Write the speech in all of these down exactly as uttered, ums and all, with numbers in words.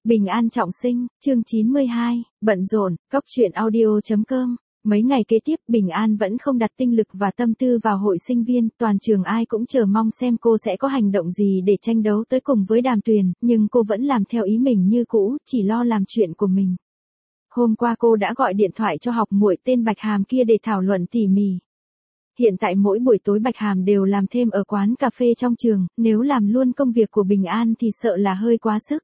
Bình an trọng sinh, chương chín mươi hai, bận rộn, cóc truyện audio.com. Mấy ngày kế tiếp Bình An vẫn không đặt tinh lực và tâm tư vào hội sinh viên, toàn trường ai cũng chờ mong xem cô sẽ có hành động gì để tranh đấu tới cùng với Đàm Tuyền, nhưng cô vẫn làm theo ý mình như cũ, chỉ lo làm chuyện của mình. Hôm qua cô đã gọi điện thoại cho học muội tên Bạch Hàm kia để thảo luận tỉ mỉ. Hiện tại mỗi buổi tối Bạch Hàm đều làm thêm ở quán cà phê trong trường, nếu làm luôn công việc của Bình An thì sợ là hơi quá sức.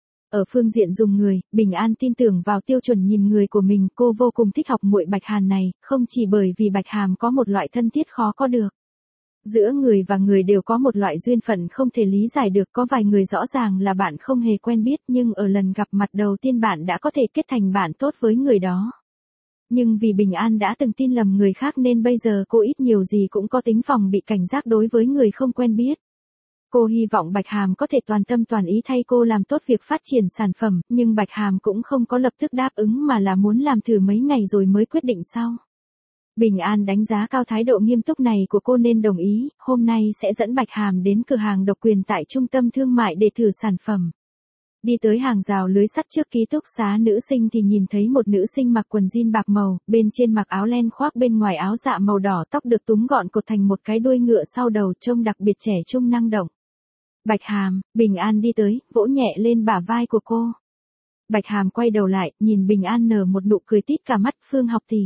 Ở phương diện dùng người, Bình An tin tưởng vào tiêu chuẩn nhìn người của mình, cô vô cùng thích học muội Bạch Hàn này, không chỉ bởi vì Bạch Hàm có một loại thân thiết khó có được. Giữa người và người đều có một loại duyên phận không thể lý giải được, có vài người rõ ràng là bạn không hề quen biết nhưng ở lần gặp mặt đầu tiên bạn đã có thể kết thành bạn tốt với người đó. Nhưng vì Bình An đã từng tin lầm người khác nên bây giờ cô ít nhiều gì cũng có tính phòng bị cảnh giác đối với người không quen biết. Cô hy vọng Bạch Hàm có thể toàn tâm toàn ý thay cô làm tốt việc phát triển sản phẩm, nhưng Bạch Hàm cũng không có lập tức đáp ứng mà là muốn làm thử mấy ngày rồi mới quyết định sau. Bình An đánh giá cao thái độ nghiêm túc này của cô nên đồng ý, hôm nay sẽ dẫn Bạch Hàm đến cửa hàng độc quyền tại trung tâm thương mại để thử sản phẩm. Đi tới hàng rào lưới sắt trước ký túc xá nữ sinh thì nhìn thấy một nữ sinh mặc quần jean bạc màu, bên trên mặc áo len khoác bên ngoài áo dạ màu đỏ, tóc được túm gọn cột thành một cái đuôi ngựa sau đầu, trông đặc biệt trẻ trung năng động. Bạch Hàm, Bình An đi tới, vỗ nhẹ lên bả vai của cô. Bạch Hàm quay đầu lại, nhìn Bình An nở một nụ cười tít cả mắt, Phương học tỷ.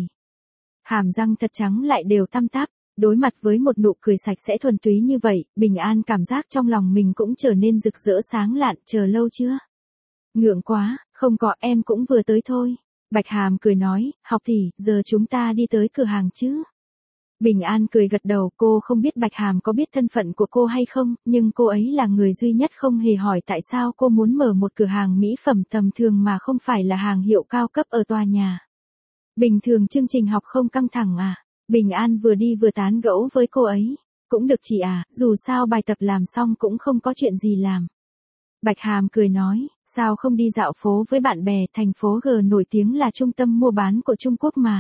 Hàm răng thật trắng lại đều tăm tắp, đối mặt với một nụ cười sạch sẽ thuần túy như vậy, Bình An cảm giác trong lòng mình cũng trở nên rực rỡ sáng lạn, chờ lâu chưa? Ngượng quá, không có, em cũng vừa tới thôi. Bạch Hàm cười nói, học tỷ, giờ chúng ta đi tới cửa hàng chứ? Bình An cười gật đầu, cô không biết Bạch Hàm có biết thân phận của cô hay không, nhưng cô ấy là người duy nhất không hề hỏi tại sao cô muốn mở một cửa hàng mỹ phẩm tầm thường mà không phải là hàng hiệu cao cấp ở tòa nhà. Bình thường chương trình học không căng thẳng à? Bình An vừa đi vừa tán gẫu với cô ấy. Cũng được chị à, dù sao bài tập làm xong cũng không có chuyện gì làm. Bạch Hàm cười nói, sao không đi dạo phố với bạn bè, thành phố G nổi tiếng là trung tâm mua bán của Trung Quốc mà.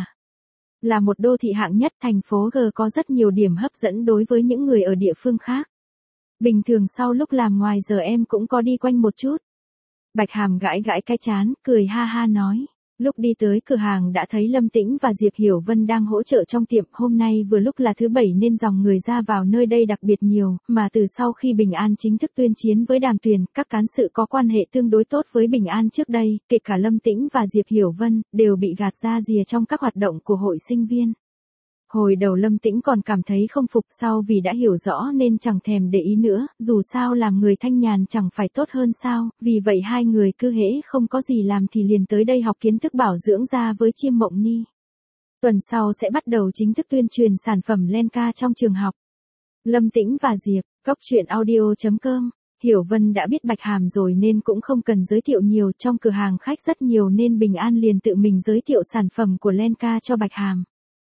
Là một đô thị hạng nhất, thành phố G có rất nhiều điểm hấp dẫn đối với những người ở địa phương khác. Bình thường sau lúc làm ngoài giờ em cũng có đi quanh một chút. Bạch Hàm gãi gãi cái chán, cười ha ha nói. Lúc đi tới cửa hàng đã thấy Lâm Tĩnh và Diệp Hiểu Vân đang hỗ trợ trong tiệm, hôm nay vừa lúc là thứ bảy nên dòng người ra vào nơi đây đặc biệt nhiều, mà từ sau khi Bình An chính thức tuyên chiến với Đàm Tuyền, các cán sự có quan hệ tương đối tốt với Bình An trước đây, kể cả Lâm Tĩnh và Diệp Hiểu Vân, đều bị gạt ra rìa trong các hoạt động của hội sinh viên. Hồi đầu Lâm Tĩnh còn cảm thấy không phục, sau vì đã hiểu rõ nên chẳng thèm để ý nữa, dù sao làm người thanh nhàn chẳng phải tốt hơn sao, vì vậy hai người cứ hễ không có gì làm thì liền tới đây học kiến thức bảo dưỡng da với Chiêm Mộng Ni. Tuần sau sẽ bắt đầu chính thức tuyên truyền sản phẩm Lenka trong trường học. Lâm Tĩnh và Diệp, cóc truyện audio.com. Hiểu Vân đã biết Bạch Hàm rồi nên cũng không cần giới thiệu nhiều, trong cửa hàng khách rất nhiều nên Bình An liền tự mình giới thiệu sản phẩm của Lenka cho Bạch Hàm.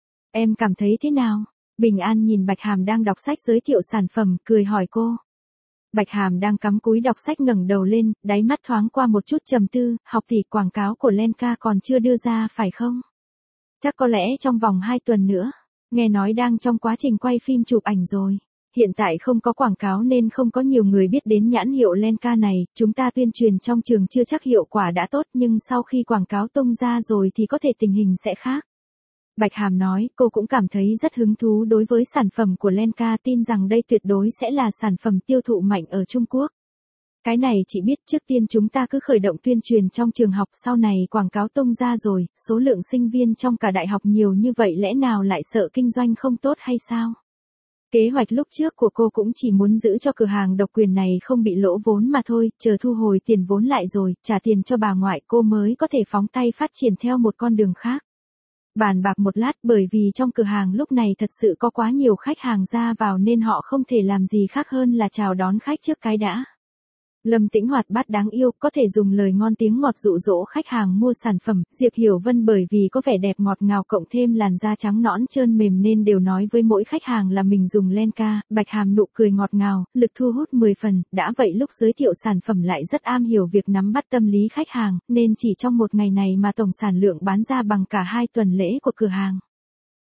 Em cảm thấy thế nào? Bình An nhìn Bạch Hàm đang đọc sách giới thiệu sản phẩm, cười hỏi cô. Bạch Hàm đang cắm cúi đọc sách ngẩng đầu lên, đáy mắt thoáng qua một chút trầm tư, học tỷ, quảng cáo của Lenka còn chưa đưa ra phải không? Chắc có lẽ trong vòng hai tuần nữa. Nghe nói đang trong quá trình quay phim chụp ảnh rồi. Hiện tại không có quảng cáo nên không có nhiều người biết đến nhãn hiệu Lenka này, chúng ta tuyên truyền trong trường chưa chắc hiệu quả đã tốt nhưng sau khi quảng cáo tung ra rồi thì có thể tình hình sẽ khác. Bạch Hàm nói, cô cũng cảm thấy rất hứng thú đối với sản phẩm của Lenka, tin rằng đây tuyệt đối sẽ là sản phẩm tiêu thụ mạnh ở Trung Quốc. Cái này chị biết, trước tiên chúng ta cứ khởi động tuyên truyền trong trường học, sau này quảng cáo tung ra rồi, số lượng sinh viên trong cả đại học nhiều như vậy lẽ nào lại sợ kinh doanh không tốt hay sao? Kế hoạch lúc trước của cô cũng chỉ muốn giữ cho cửa hàng độc quyền này không bị lỗ vốn mà thôi, chờ thu hồi tiền vốn lại rồi, trả tiền cho bà ngoại cô mới có thể phóng tay phát triển theo một con đường khác. Bàn bạc một lát, bởi vì trong cửa hàng lúc này thật sự có quá nhiều khách hàng ra vào nên họ không thể làm gì khác hơn là chào đón khách trước cái đã. Lâm Tĩnh hoạt bát đáng yêu, có thể dùng lời ngon tiếng ngọt dụ dỗ khách hàng mua sản phẩm. Diệp Hiểu Vân bởi vì có vẻ đẹp ngọt ngào cộng thêm làn da trắng nõn trơn mềm nên đều nói với mỗi khách hàng là mình dùng Lenka. Bạch Hàm nụ cười ngọt ngào, lực thu hút mười phần, đã vậy lúc giới thiệu sản phẩm lại rất am hiểu việc nắm bắt tâm lý khách hàng, nên chỉ trong một ngày này mà tổng sản lượng bán ra bằng cả hai tuần lễ của cửa hàng.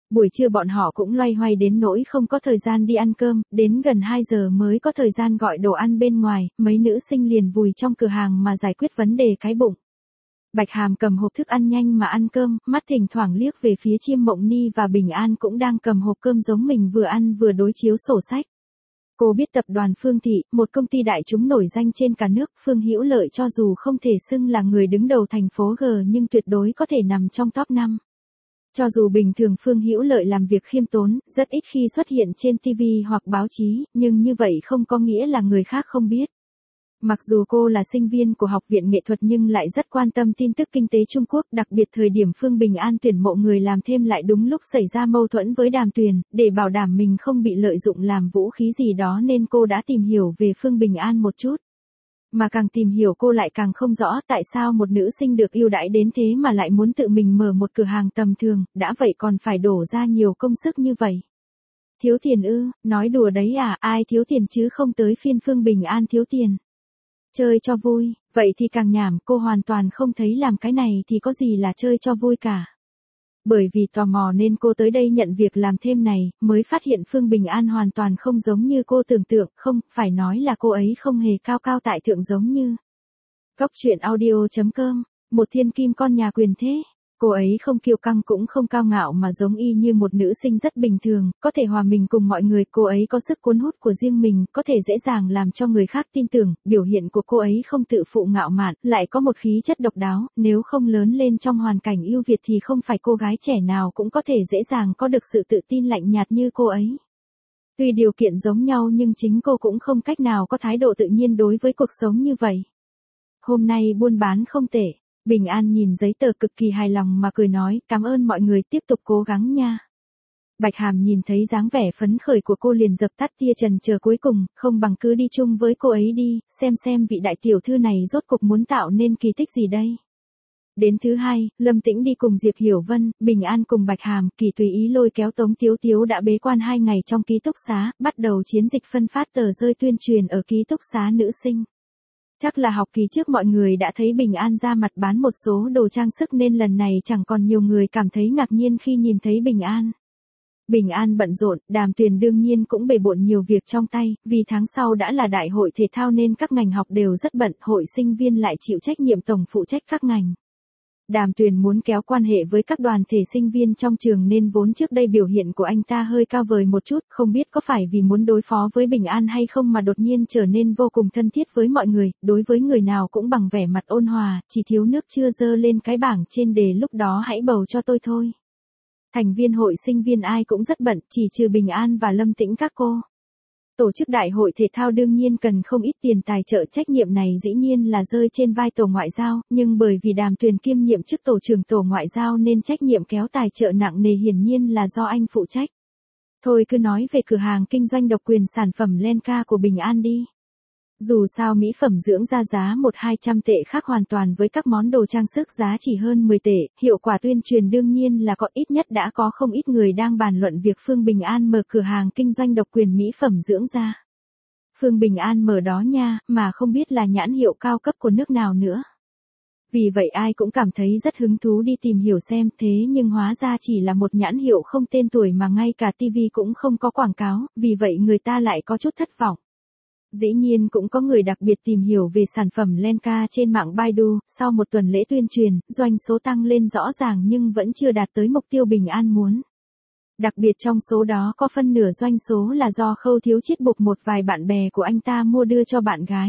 Buổi trưa bọn họ cũng loay hoay đến nỗi không có thời gian đi ăn cơm, đến gần hai giờ mới có thời gian gọi đồ ăn bên ngoài, mấy nữ sinh liền vùi trong cửa hàng mà giải quyết vấn đề cái bụng. Bạch Hàm cầm hộp thức ăn nhanh mà ăn cơm, mắt thỉnh thoảng liếc về phía Chiêm Mộng Ni và Bình An cũng đang cầm hộp cơm giống mình vừa ăn vừa đối chiếu sổ sách. Cô biết tập đoàn Phương Thị, một công ty đại chúng nổi danh trên cả nước, Phương Hữu Lợi cho dù không thể xưng là người đứng đầu thành phố G nhưng tuyệt đối có thể nằm trong top năm. Cho dù bình thường Phương Hữu Lợi làm việc khiêm tốn, rất ít khi xuất hiện trên ti vi hoặc báo chí, nhưng như vậy không có nghĩa là người khác không biết. Mặc dù cô là sinh viên của Học viện Nghệ thuật nhưng lại rất quan tâm tin tức kinh tế Trung Quốc, đặc biệt thời điểm Phương Bình An tuyển mộ người làm thêm lại đúng lúc xảy ra mâu thuẫn với Đàm Tuyền, để bảo đảm mình không bị lợi dụng làm vũ khí gì đó nên cô đã tìm hiểu về Phương Bình An một chút. Mà càng tìm hiểu cô lại càng không rõ tại sao một nữ sinh được ưu đãi đến thế mà lại muốn tự mình mở một cửa hàng tầm thường, đã vậy còn phải đổ ra nhiều công sức như vậy. Thiếu tiền ư, nói đùa đấy à, ai thiếu tiền chứ không tới phiên Phương Bình An thiếu tiền. Chơi cho vui, vậy thì càng nhảm, cô hoàn toàn không thấy làm cái này thì có gì là chơi cho vui cả. Bởi vì tò mò nên cô tới đây nhận việc làm thêm này, mới phát hiện Phương Bình An hoàn toàn không giống như cô tưởng tượng, không, phải nói là cô ấy không hề cao cao tại thượng giống như. Cóc truyện audio chấm com, một thiên kim con nhà quyền thế. Cô ấy không kiêu căng cũng không cao ngạo mà giống y như một nữ sinh rất bình thường, có thể hòa mình cùng mọi người, cô ấy có sức cuốn hút của riêng mình, có thể dễ dàng làm cho người khác tin tưởng, biểu hiện của cô ấy không tự phụ ngạo mạn, lại có một khí chất độc đáo, nếu không lớn lên trong hoàn cảnh ưu việt thì không phải cô gái trẻ nào cũng có thể dễ dàng có được sự tự tin lạnh nhạt như cô ấy. Tuy điều kiện giống nhau nhưng chính cô cũng không cách nào có thái độ tự nhiên đối với cuộc sống như vậy. Hôm nay buôn bán không tệ. Bình An nhìn giấy tờ cực kỳ hài lòng mà cười nói, cảm ơn mọi người, tiếp tục cố gắng nha. Bạch Hàm nhìn thấy dáng vẻ phấn khởi của cô liền dập tắt tia chần chờ cuối cùng, không bằng cứ đi chung với cô ấy đi, xem xem vị đại tiểu thư này rốt cục muốn tạo nên kỳ tích gì đây. Đến thứ hai, Lâm Tĩnh đi cùng Diệp Hiểu Vân, Bình An cùng Bạch Hàm, Kỳ tùy ý lôi kéo Tống Tiếu Tiếu đã bế quan hai ngày trong ký túc xá, bắt đầu chiến dịch phân phát tờ rơi tuyên truyền ở ký túc xá nữ sinh. Chắc là học kỳ trước mọi người đã thấy Bình An ra mặt bán một số đồ trang sức nên lần này chẳng còn nhiều người cảm thấy ngạc nhiên khi nhìn thấy Bình An. Bình An bận rộn, Đàm Tuyền đương nhiên cũng bề bộn nhiều việc trong tay, vì tháng sau đã là đại hội thể thao nên các ngành học đều rất bận, hội sinh viên lại chịu trách nhiệm tổng phụ trách các ngành. Đàm Tuyền muốn kéo quan hệ với các đoàn thể sinh viên trong trường nên vốn trước đây biểu hiện của anh ta hơi cao vời một chút, không biết có phải vì muốn đối phó với Bình An hay không mà đột nhiên trở nên vô cùng thân thiết với mọi người, đối với người nào cũng bằng vẻ mặt ôn hòa, chỉ thiếu nước chưa dơ lên cái bảng trên đề lúc đó hãy bầu cho tôi thôi. Thành viên hội sinh viên ai cũng rất bận, chỉ trừ Bình An và Lâm Tĩnh các cô. Tổ chức đại hội thể thao đương nhiên cần không ít tiền tài trợ, trách nhiệm này dĩ nhiên là rơi trên vai tổ ngoại giao, nhưng bởi vì Đàm Tuyền kiêm nhiệm chức tổ trưởng tổ ngoại giao nên trách nhiệm kéo tài trợ nặng nề hiển nhiên là do anh phụ trách. Thôi cứ nói về cửa hàng kinh doanh độc quyền sản phẩm Lenka của Bình An đi. Dù sao mỹ phẩm dưỡng da giá một hai trăm tệ khác hoàn toàn với các món đồ trang sức giá chỉ hơn mười tệ, hiệu quả tuyên truyền đương nhiên là có, ít nhất đã có không ít người đang bàn luận việc Phương Bình An mở cửa hàng kinh doanh độc quyền mỹ phẩm dưỡng da. Phương Bình An mở đó nha, mà không biết là nhãn hiệu cao cấp của nước nào nữa. Vì vậy ai cũng cảm thấy rất hứng thú đi tìm hiểu xem, thế nhưng hóa ra chỉ là một nhãn hiệu không tên tuổi mà ngay cả ti vi cũng không có quảng cáo, vì vậy người ta lại có chút thất vọng. Dĩ nhiên cũng có người đặc biệt tìm hiểu về sản phẩm Lenka trên mạng Baidu, sau một tuần lễ tuyên truyền, doanh số tăng lên rõ ràng nhưng vẫn chưa đạt tới mục tiêu Bình An muốn. Đặc biệt trong số đó có phân nửa doanh số là do Khâu Thiếu Chiết buộc một vài bạn bè của anh ta mua đưa cho bạn gái.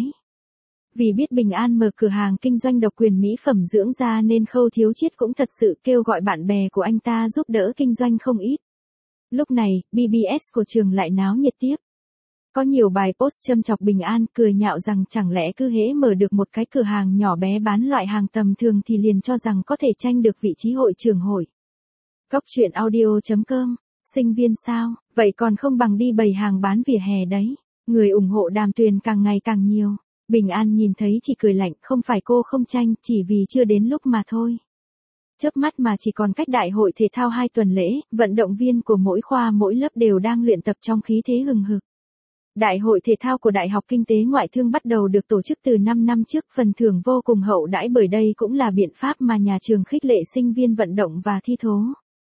Vì biết Bình An mở cửa hàng kinh doanh độc quyền mỹ phẩm dưỡng da nên Khâu Thiếu Chiết cũng thật sự kêu gọi bạn bè của anh ta giúp đỡ kinh doanh không ít. Lúc này, bê bê ét của trường lại náo nhiệt tiếp. Có nhiều bài post châm chọc Bình An, cười nhạo rằng chẳng lẽ cứ hễ mở được một cái cửa hàng nhỏ bé bán loại hàng tầm thường thì liền cho rằng có thể tranh được vị trí hội trưởng hội. Cóc truyện audio chấm com, sinh viên sao, vậy còn không bằng đi bày hàng bán vỉa hè đấy. Người ủng hộ Đàm Tuyền càng ngày càng nhiều. Bình An nhìn thấy chỉ cười lạnh, không phải cô không tranh, chỉ vì chưa đến lúc mà thôi. Chớp mắt mà chỉ còn cách đại hội thể thao hai tuần lễ, vận động viên của mỗi khoa mỗi lớp đều đang luyện tập trong khí thế hừng hực. Đại hội thể thao của Đại học Kinh tế Ngoại thương bắt đầu được tổ chức từ năm năm trước, phần thưởng vô cùng hậu đãi bởi đây cũng là biện pháp mà nhà trường khích lệ sinh viên vận động và thi thố.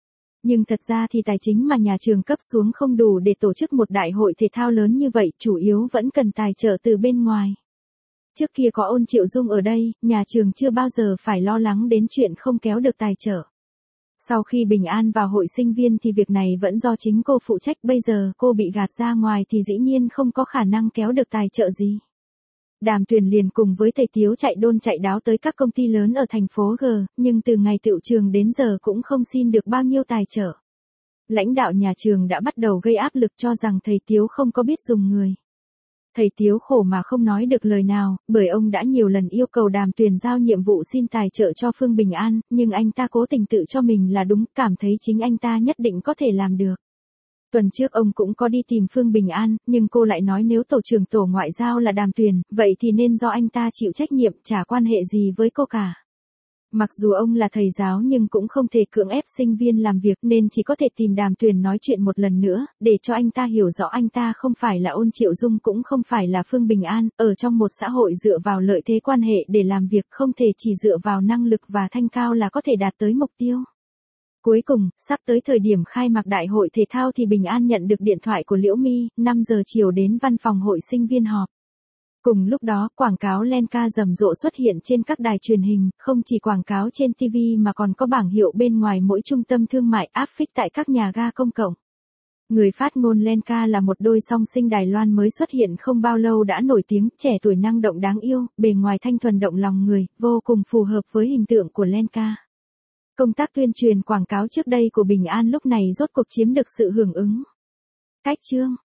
Nhưng thật ra thì tài chính mà nhà trường cấp xuống không đủ để tổ chức một đại hội thể thao lớn như vậy, chủ yếu vẫn cần tài trợ từ bên ngoài. Trước kia có Ôn Triệu Dung ở đây, nhà trường chưa bao giờ phải lo lắng đến chuyện không kéo được tài trợ. Sau khi Bình An vào hội sinh viên thì việc này vẫn do chính cô phụ trách, bây giờ cô bị gạt ra ngoài thì dĩ nhiên không có khả năng kéo được tài trợ gì. Đàm Tuyền liền cùng với thầy Tiếu chạy đôn chạy đáo tới các công ty lớn ở thành phố G, nhưng từ ngày tựu trường đến giờ cũng không xin được bao nhiêu tài trợ. Lãnh đạo nhà trường đã bắt đầu gây áp lực cho rằng thầy Tiếu không có biết dùng người. Thầy Tiếu khổ mà không nói được lời nào, bởi ông đã nhiều lần yêu cầu Đàm Tuyền giao nhiệm vụ xin tài trợ cho Phương Bình An, nhưng anh ta cố tình tự cho mình là đúng, cảm thấy chính anh ta nhất định có thể làm được. Tuần trước ông cũng có đi tìm Phương Bình An, nhưng cô lại nói nếu tổ trưởng tổ ngoại giao là Đàm Tuyền, vậy thì nên do anh ta chịu trách nhiệm, chả quan hệ gì với cô cả. Mặc dù ông là thầy giáo nhưng cũng không thể cưỡng ép sinh viên làm việc nên chỉ có thể tìm Đàm Tuyền nói chuyện một lần nữa, để cho anh ta hiểu rõ anh ta không phải là Ôn Triệu Dung cũng không phải là Phương Bình An, ở trong một xã hội dựa vào lợi thế quan hệ để làm việc không thể chỉ dựa vào năng lực và thanh cao là có thể đạt tới mục tiêu. Cuối cùng, sắp tới thời điểm khai mạc đại hội thể thao thì Bình An nhận được điện thoại của Liễu My, năm giờ chiều đến văn phòng hội sinh viên họp. Cùng lúc đó, quảng cáo Lenka rầm rộ xuất hiện trên các đài truyền hình, không chỉ quảng cáo trên ti vi mà còn có bảng hiệu bên ngoài mỗi trung tâm thương mại, áp phích tại các nhà ga công cộng. Người phát ngôn Lenka là một đôi song sinh Đài Loan mới xuất hiện không bao lâu đã nổi tiếng, trẻ tuổi năng động đáng yêu, bề ngoài thanh thuần động lòng người, vô cùng phù hợp với hình tượng của Lenka. Công tác tuyên truyền quảng cáo trước đây của Bình An lúc này rốt cuộc chiếm được sự hưởng ứng. Cách chương